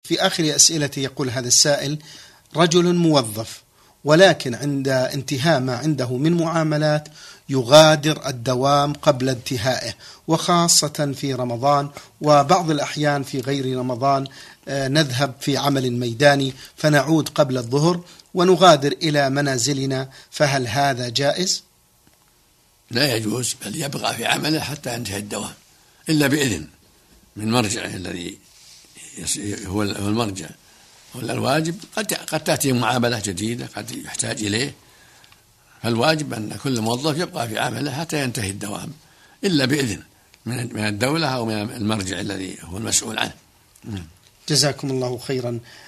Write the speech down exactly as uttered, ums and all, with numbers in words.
في آخر أسئلتي يقول هذا السائل: رجل موظف ولكن عند انتهاء ما عنده من معاملات يغادر الدوام قبل انتهائه، وخاصة في رمضان وبعض الأحيان في غير رمضان نذهب في عمل ميداني فنعود قبل الظهر ونغادر إلى منازلنا، فهل هذا جائز؟ لا يجوز، بل يبقى في عمله حتى ينتهي الدوام إلا بإذن من مرجعه الذي هو المرجع ولا الواجب. قد قد تأتي معاملة جديدة قد يحتاج إليه، فالواجب أن كل موظف يبقى في عمله حتى ينتهي الدوام إلا بإذن من الدولة أو من المرجع الذي هو المسؤول عنه. جزاكم الله خيرا.